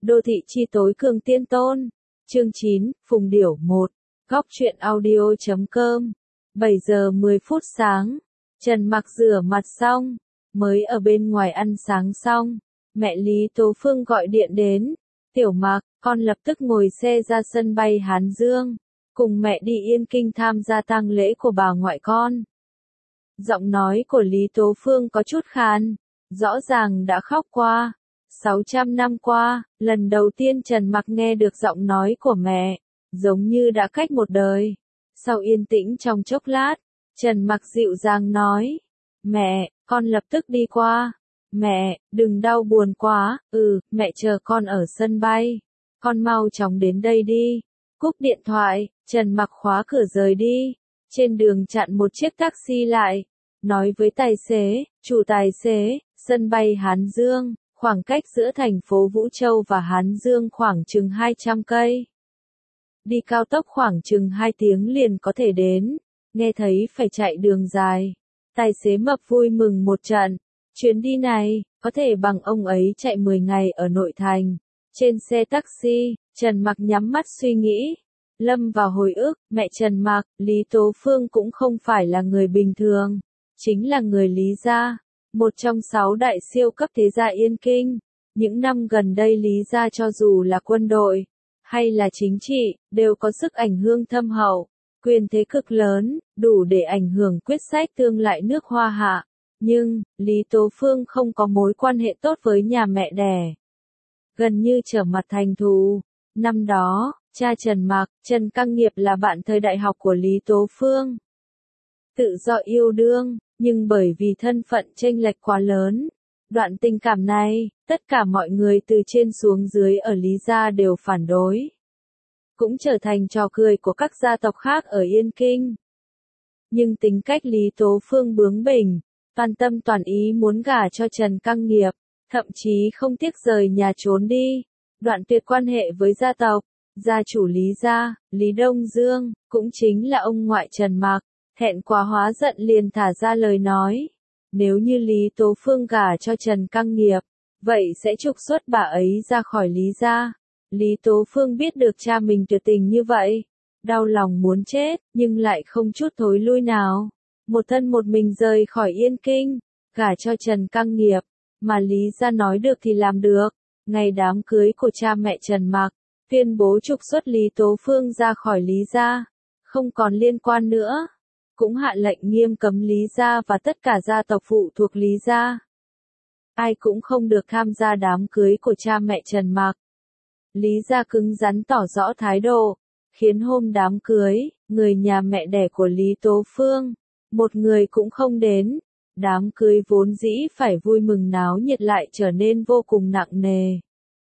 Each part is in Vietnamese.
Đô thị chi tối cường tiên tôn. Chương 9, Phùng Điểu 1. Góc truyện audio.com. 7 giờ 10 phút sáng. Trần Mặc rửa mặt xong, mới ở bên ngoài ăn sáng xong, mẹ Lý Tố Phương gọi điện đến. Tiểu Mặc, con lập tức ngồi xe ra sân bay Hán Dương, cùng mẹ đi Yên Kinh tham gia tang lễ của bà ngoại con. Giọng nói của Lý Tố Phương có chút khàn, rõ ràng đã khóc qua. 600 năm qua, lần đầu tiên Trần Mặc nghe được giọng nói của mẹ, giống như đã cách một đời. Sau yên tĩnh trong chốc lát, Trần Mặc dịu dàng nói, mẹ, con lập tức đi qua. Mẹ, đừng đau buồn quá, mẹ chờ con ở sân bay. Con mau chóng đến đây đi. Cúp điện thoại, Trần Mặc khóa cửa rời đi. Trên đường chặn một chiếc taxi lại, nói với tài xế, chủ tài xế, sân bay Hán Dương, khoảng cách giữa thành phố Vũ Châu và Hán Dương khoảng chừng 200 cây. Đi cao tốc khoảng chừng 2 tiếng liền có thể đến, nghe thấy phải chạy đường dài. Tài xế mập vui mừng một trận, chuyến đi này, có thể bằng ông ấy chạy 10 ngày ở nội thành. Trên xe taxi, Trần Mặc nhắm mắt suy nghĩ, lâm vào hồi ức, mẹ Trần Mặc, Lý Tố Phương cũng không phải là người bình thường, chính là người Lý gia, một trong 6 đại siêu cấp thế gia Yên Kinh. Những năm gần đây Lý gia cho dù là quân đội, hay là chính trị, đều có sức ảnh hưởng thâm hậu, quyền thế cực lớn, đủ để ảnh hưởng quyết sách tương lai nước Hoa Hạ. Nhưng, Lý Tố Phương không có mối quan hệ tốt với nhà mẹ đẻ. Gần như trở mặt thành thù. Năm đó, cha Trần Mặc, Trần Căng Nghiệp là bạn thời đại học của Lý Tố Phương. Tự do yêu đương, nhưng bởi vì thân phận chênh lệch quá lớn, đoạn tình cảm này, tất cả mọi người từ trên xuống dưới ở Lý gia đều phản đối. Cũng trở thành trò cười của các gia tộc khác ở Yên Kinh. Nhưng tính cách Lý Tố Phương bướng bỉnh, toàn tâm toàn ý muốn gả cho Trần Căng Nghiệp, thậm chí không tiếc rời nhà trốn đi, đoạn tuyệt quan hệ với gia tộc. Gia chủ Lý gia, Lý Đông Dương, cũng chính là ông ngoại Trần Mặc, thẹn quá hóa giận liền thả ra lời nói. Nếu như Lý Tố Phương gả cho Trần Căng Nghiệp, vậy sẽ trục xuất bà ấy ra khỏi Lý gia. Lý Tố Phương biết được cha mình tuyệt tình như vậy, đau lòng muốn chết, nhưng lại không chút thối lui nào. Một thân một mình rời khỏi Yên Kinh, gả cho Trần Căng Nghiệp, mà Lý gia nói được thì làm được. Ngày đám cưới của cha mẹ Trần Mặc, tuyên bố trục xuất Lý Tố Phương ra khỏi Lý gia, không còn liên quan nữa. Cũng hạ lệnh nghiêm cấm Lý gia và tất cả gia tộc phụ thuộc Lý gia. Ai cũng không được tham gia đám cưới của cha mẹ Trần Mặc. Lý gia cứng rắn tỏ rõ thái độ, khiến hôm đám cưới, người nhà mẹ đẻ của Lý Tố Phương, một người cũng không đến. Đám cưới vốn dĩ phải vui mừng náo nhiệt lại trở nên vô cùng nặng nề.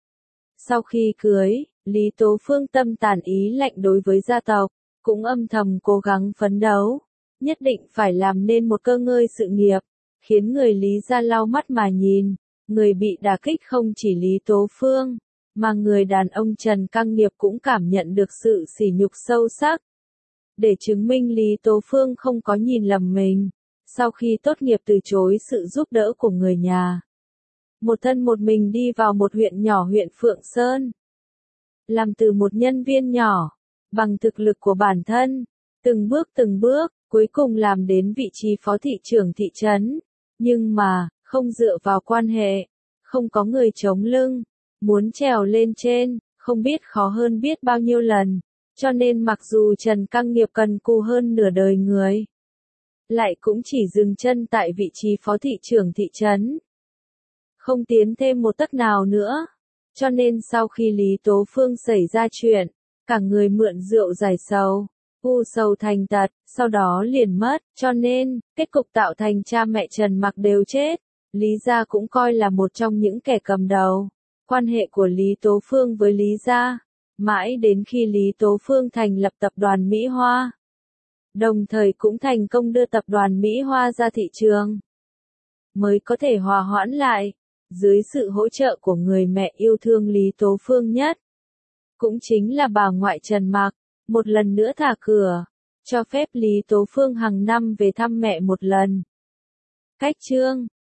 Sau khi cưới, Lý Tố Phương tâm tàn ý lạnh đối với gia tộc, cũng âm thầm cố gắng phấn đấu, nhất định phải làm nên một cơ ngơi sự nghiệp, khiến người Lý gia lau mắt mà nhìn. Người bị đả kích không chỉ Lý Tố Phương, mà người đàn ông Trần Căng Nghiệp cũng cảm nhận được sự sỉ nhục sâu sắc. Để chứng minh Lý Tố Phương không có nhìn lầm mình, sau khi tốt nghiệp từ chối sự giúp đỡ của người nhà, một thân một mình đi vào một huyện nhỏ huyện Phượng Sơn. Làm từ một nhân viên nhỏ, bằng thực lực của bản thân, từng bước, cuối cùng làm đến vị trí phó thị trưởng thị trấn. Nhưng mà, không dựa vào quan hệ, không có người chống lưng, muốn trèo lên trên, không biết khó hơn biết bao nhiêu lần. Cho nên mặc dù Trần Căng Nghiệp cần cù hơn nửa đời người, lại cũng chỉ dừng chân tại vị trí phó thị trưởng thị trấn, không tiến thêm một tấc nào nữa. Cho nên sau khi Lý Tố Phương xảy ra chuyện, cả người mượn rượu giải sầu, u sầu thành tật, sau đó liền mất. Cho nên, kết cục tạo thành cha mẹ Trần Mặc đều chết. Lý gia cũng coi là một trong những kẻ cầm đầu. Quan hệ của Lý Tố Phương với Lý gia, mãi đến khi Lý Tố Phương thành lập tập đoàn Mỹ Hoa, đồng thời cũng thành công đưa tập đoàn Mỹ Hoa ra thị trường, mới có thể hòa hoãn lại. Dưới sự hỗ trợ của người mẹ yêu thương Lý Tố Phương nhất, cũng chính là bà ngoại Trần Mặc, một lần nữa thả cửa, cho phép Lý Tố Phương hàng năm về thăm mẹ một lần. Cách chương